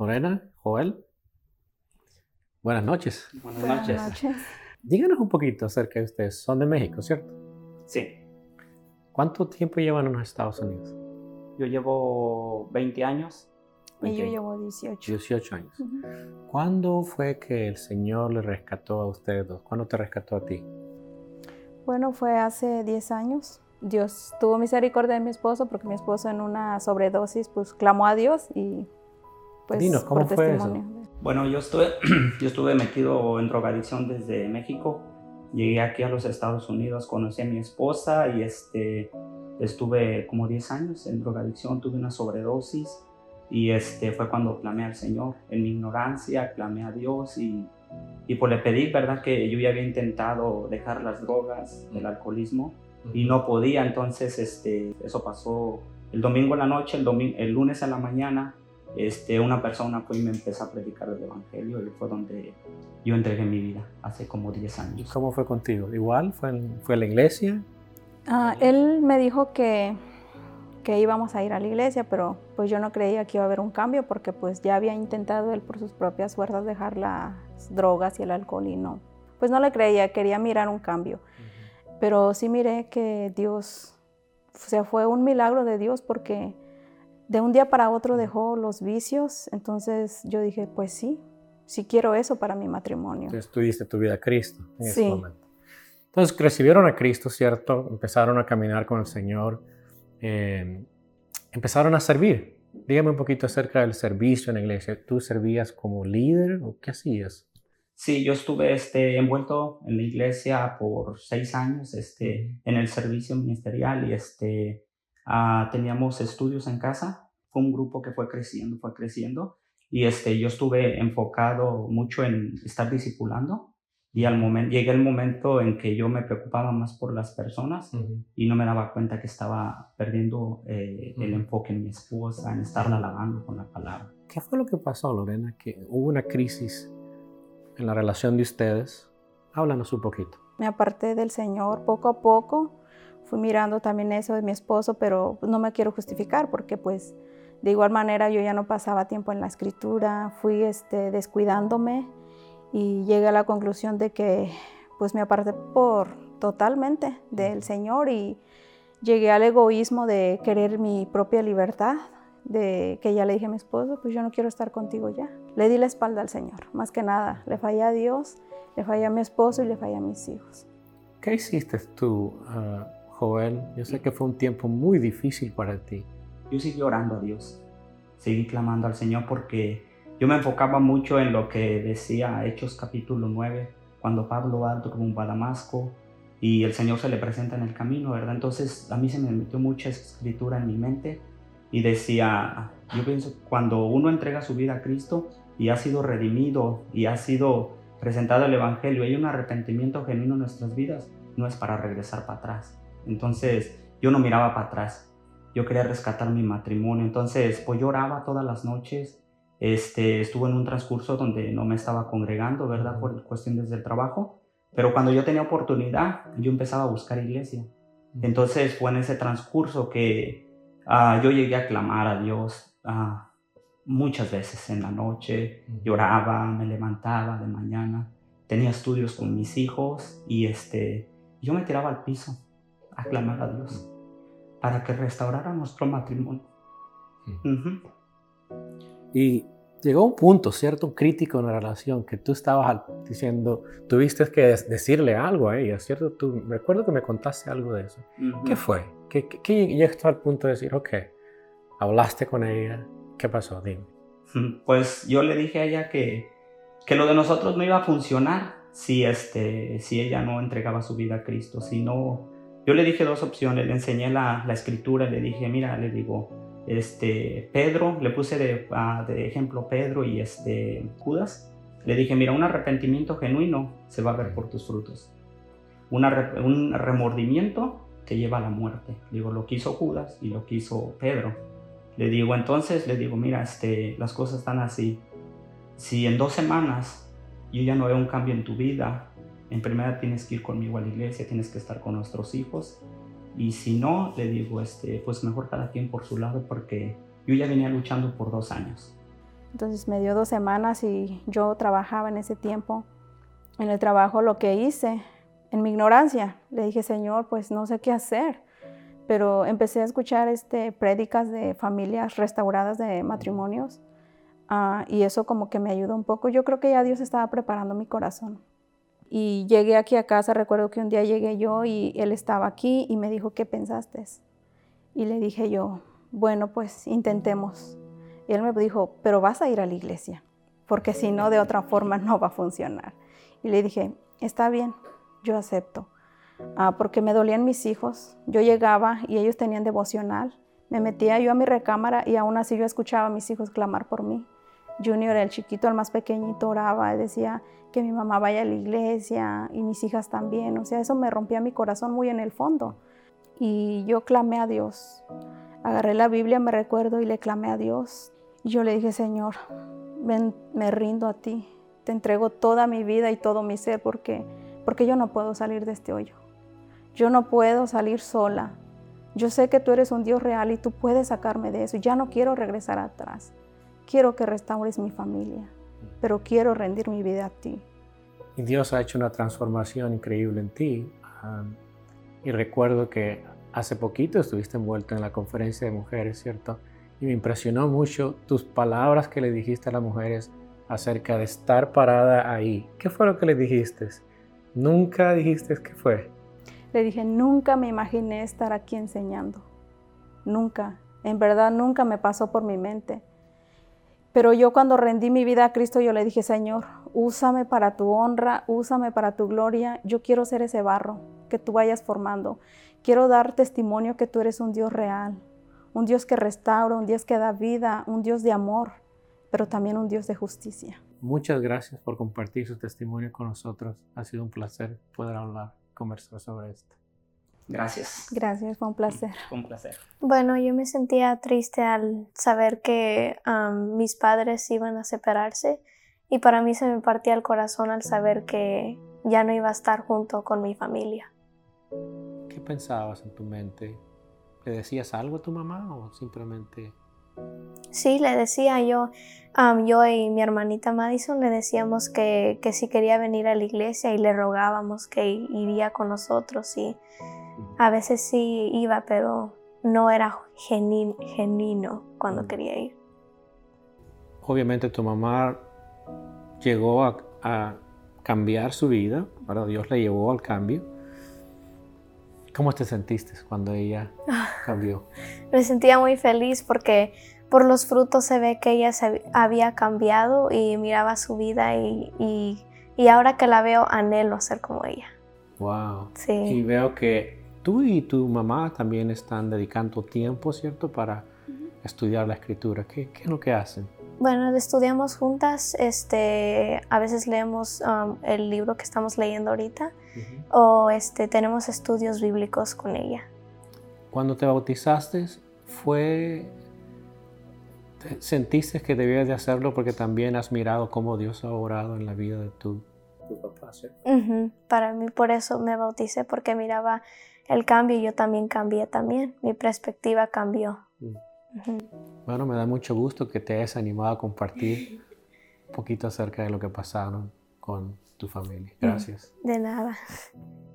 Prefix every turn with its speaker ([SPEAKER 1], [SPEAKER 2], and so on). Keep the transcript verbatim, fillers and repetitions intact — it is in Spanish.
[SPEAKER 1] Lorena, Joel, buenas noches.
[SPEAKER 2] Buenas
[SPEAKER 3] Buenas
[SPEAKER 2] noches.
[SPEAKER 3] noches.
[SPEAKER 1] Díganos un poquito acerca de ustedes. Son de México, ¿cierto?
[SPEAKER 2] Sí,
[SPEAKER 1] ¿Cuánto tiempo llevan en los Estados Unidos?
[SPEAKER 2] yo llevo veinte años.
[SPEAKER 3] Y yo
[SPEAKER 1] veinte,
[SPEAKER 3] llevo dieciocho.
[SPEAKER 1] dieciocho años.
[SPEAKER 3] Ujú.
[SPEAKER 1] ¿Cuándo fue que el Señor le rescató a ustedes dos? ¿Cuándo te rescató a ti?
[SPEAKER 3] Bueno, fue hace diez años. Dios tuvo misericordia de mi esposo porque mi esposo en una sobredosis pues clamó a Dios y pues
[SPEAKER 1] Dinos, ¿cómo
[SPEAKER 3] por
[SPEAKER 1] fue
[SPEAKER 3] testimonio.
[SPEAKER 2] Bueno, yo estuve, yo estuve metido en drogadicción desde México. Llegué aquí a los Estados Unidos, conocí a mi esposa y este, estuve como diez años en drogadicción, tuve una sobredosis y este, fue cuando clamé al Señor. En mi ignorancia clamé a Dios y, y pues le pedí, ¿verdad? Que yo ya había intentado dejar las drogas, el alcoholismo y no podía. Entonces este, eso pasó el domingo en la noche, el, domingo, el lunes en la mañana. Este, una persona fue y me empezó a predicar el evangelio y fue donde yo entregué mi vida hace como diez
[SPEAKER 1] ¿Y
[SPEAKER 2] años.
[SPEAKER 1] cómo fue contigo? ¿Igual? ¿Fue en, fue en la iglesia?
[SPEAKER 3] Ah, él me dijo que, que íbamos a ir a la iglesia, pero pues yo no creía que iba a haber un cambio porque pues ya había intentado él por sus propias fuerzas dejar las drogas y el alcohol y no. Pues no le creía, quería mirar un cambio. Uh-huh. Pero sí miré que Dios, o sea, fue un milagro de Dios porque de un día para otro dejó los vicios. Entonces yo dije, pues sí, sí quiero eso para mi matrimonio.
[SPEAKER 1] Entonces tú diste tu vida a Cristo en
[SPEAKER 3] Sí.
[SPEAKER 1] ese momento. Entonces recibieron a Cristo, ¿cierto? Empezaron a caminar con el Señor. Eh, empezaron a servir. Dígame un poquito acerca del servicio en la iglesia. ¿Tú servías como líder o qué hacías?
[SPEAKER 2] Sí, yo estuve este, envuelto en la iglesia por seis años este, en el servicio ministerial y este, uh, teníamos estudios en casa. Fue un grupo que fue creciendo, fue creciendo y este, yo estuve enfocado mucho en estar discipulando y al momento, llegué el momento en que yo me preocupaba más por las personas uh-huh. y no me daba cuenta que estaba perdiendo eh, uh-huh. el enfoque en mi esposa, en estarla alabando con la palabra.
[SPEAKER 1] ¿Qué fue lo que pasó, Lorena? Que hubo una crisis en la relación de ustedes. Háblanos un poquito.
[SPEAKER 3] Me aparté del Señor poco a poco. Fui mirando también eso de mi esposo, pero no me quiero justificar porque pues de igual manera yo ya no pasaba tiempo en la escritura. Fui este, descuidándome y llegué a la conclusión de que pues me aparté por totalmente del Señor y llegué al egoísmo de querer mi propia libertad, de que ya le dije a mi esposo, pues yo no quiero estar contigo ya. Le di la espalda al Señor, más que nada. Le fallé a Dios, le fallé a mi esposo y le fallé a mis hijos.
[SPEAKER 1] ¿Qué hiciste tú, uh, Joel? Yo sé que fue un tiempo muy difícil para ti.
[SPEAKER 2] Yo seguí orando a Dios, seguí clamando al Señor porque yo me enfocaba mucho en lo que decía Hechos capítulo nueve, cuando Pablo va rumbo a Damasco y el Señor se le presenta en el camino, ¿verdad? Entonces a mí se me metió mucha escritura en mi mente y decía, yo pienso cuando uno entrega su vida a Cristo y ha sido redimido y ha sido presentado el Evangelio, hay un arrepentimiento genuino en nuestras vidas, no es para regresar para atrás. Entonces yo no miraba para atrás, yo quería rescatar mi matrimonio, entonces pues yo oraba todas las noches. Este, estuve en un transcurso donde no me estaba congregando, ¿verdad? Por cuestiones del trabajo, pero cuando yo tenía oportunidad, yo empezaba a buscar iglesia. Entonces fue en ese transcurso que uh, yo llegué a clamar a Dios uh, muchas veces en la noche, lloraba, me levantaba de mañana, tenía estudios con mis hijos y este, yo me tiraba al piso a clamar a Dios para que restaurara nuestro matrimonio. Uh-huh.
[SPEAKER 1] Y llegó un punto, ¿cierto? Un crítico en la relación que tú estabas diciendo, tuviste que decirle algo a ella, ¿cierto? Tú, recuerdo que me contaste algo de eso. Uh-huh. ¿Qué fue? ¿Qué, qué, qué llegaste al punto de decir, ok, hablaste con ella, ¿qué pasó? Dime.
[SPEAKER 2] Pues yo le dije a ella que, que lo de nosotros no iba a funcionar si, este, si ella no entregaba su vida a Cristo. Si no, yo le dije dos opciones, le enseñé la, la escritura, le dije, mira, le digo, Este, Pedro, le puse de, uh, de ejemplo Pedro y este, Judas, le dije, mira, un arrepentimiento genuino se va a ver por tus frutos. Una, un remordimiento te lleva a la muerte. Digo, lo que hizo Judas y lo que hizo Pedro. Le digo, entonces, le digo, mira, este, las cosas están así. Si en dos semanas yo ya no veo un cambio en tu vida, en primera tienes que ir conmigo a la iglesia, tienes que estar con nuestros hijos. Y si no, le digo, este, pues mejor cada quien por su lado, porque yo ya venía luchando por dos años.
[SPEAKER 3] Entonces me dio dos semanas y yo trabajaba en ese tiempo. En el trabajo lo que hice, en mi ignorancia, le dije, Señor, pues no sé qué hacer. Pero empecé a escuchar este, prédicas de familias restauradas de matrimonios uh, y eso como que me ayudó un poco. Yo creo que ya Dios estaba preparando mi corazón. Y llegué aquí a casa, recuerdo que un día llegué yo y él estaba aquí y me dijo, ¿qué pensaste? Y le dije yo, bueno, pues intentemos. Y él me dijo, pero vas a ir a la iglesia, porque si no, de otra forma no va a funcionar. Y le dije, está bien, yo acepto. Ah, porque me dolían mis hijos. Yo llegaba y ellos tenían devocional. Me metía yo a mi recámara y aún así yo escuchaba a mis hijos clamar por mí. Junior, el chiquito, el más pequeñito, oraba y decía que mi mamá vaya a la iglesia y mis hijas también. O sea, eso me rompía mi corazón muy en el fondo. Y yo clamé a Dios. Agarré la Biblia, me recuerdo, y le clamé a Dios. Y yo le dije, Señor, ven, me rindo a ti. Te entrego toda mi vida y todo mi ser porque, porque yo no puedo salir de este hoyo. Yo no puedo salir sola. Yo sé que tú eres un Dios real y tú puedes sacarme de eso. Ya no quiero regresar atrás. Quiero que restaures mi familia, pero quiero rendir mi vida a ti.
[SPEAKER 1] Y Dios ha hecho una transformación increíble en ti. Um, y recuerdo que hace poquito estuviste envuelto en la conferencia de mujeres, ¿cierto? Y me impresionó mucho tus palabras que le dijiste a las mujeres acerca de estar parada ahí. ¿Qué fue lo que le dijiste? ¿Nunca dijiste qué fue?
[SPEAKER 3] Le dije, nunca me imaginé estar aquí enseñando. Nunca. En verdad, nunca me pasó por mi mente. Pero yo cuando rendí mi vida a Cristo, yo le dije, Señor, úsame para tu honra, úsame para tu gloria. Yo quiero ser ese barro que tú vayas formando. Quiero dar testimonio que tú eres un Dios real, un Dios que restaura, un Dios que da vida, un Dios de amor, pero también un Dios de justicia.
[SPEAKER 1] Muchas gracias por compartir su testimonio con nosotros. Ha sido un placer poder hablar, conversar sobre esto.
[SPEAKER 2] Gracias.
[SPEAKER 3] Gracias, fue un placer.
[SPEAKER 2] Fue un placer.
[SPEAKER 4] Bueno, yo me sentía triste al saber que um, mis padres iban a separarse y para mí se me partía el corazón al saber que ya no iba a estar junto con mi familia.
[SPEAKER 1] ¿Qué pensabas en tu mente? ¿Le decías algo a tu mamá o simplemente...?
[SPEAKER 4] Sí, le decía yo, um, yo y mi hermanita Madison le decíamos que, que si quería venir a la iglesia y le rogábamos que iría con nosotros y a veces sí iba, pero no era genuino, genuino cuando quería ir.
[SPEAKER 1] Obviamente tu mamá llegó a, a cambiar su vida, ahora Dios la llevó al cambio. ¿Cómo te sentiste cuando ella cambió?
[SPEAKER 4] Me sentía muy feliz porque por los frutos se ve que ella se había cambiado y miraba su vida y, y, y ahora que la veo anhelo ser como ella.
[SPEAKER 1] Wow.
[SPEAKER 4] Sí.
[SPEAKER 1] Y veo que tú y tu mamá también están dedicando tiempo, ¿cierto? Para uh-huh. estudiar la escritura. ¿Qué, qué es lo que hacen?
[SPEAKER 4] Bueno, estudiamos juntas, este, a veces leemos um, el libro que estamos leyendo ahorita uh-huh. o este, tenemos estudios bíblicos con ella.
[SPEAKER 1] Cuando te bautizaste, ¿fue, sentiste que debías de hacerlo porque también has mirado cómo Dios ha obrado en la vida de tu, tu papá, ¿sí?
[SPEAKER 4] Uh-huh. Para mí por eso me bauticé, porque miraba el cambio y yo también cambié también, mi perspectiva cambió.
[SPEAKER 1] Uh-huh. Uh-huh. Bueno, me da mucho gusto que te hayas animado a compartir un poquito acerca de lo que pasaron con tu familia. Gracias.
[SPEAKER 4] De nada.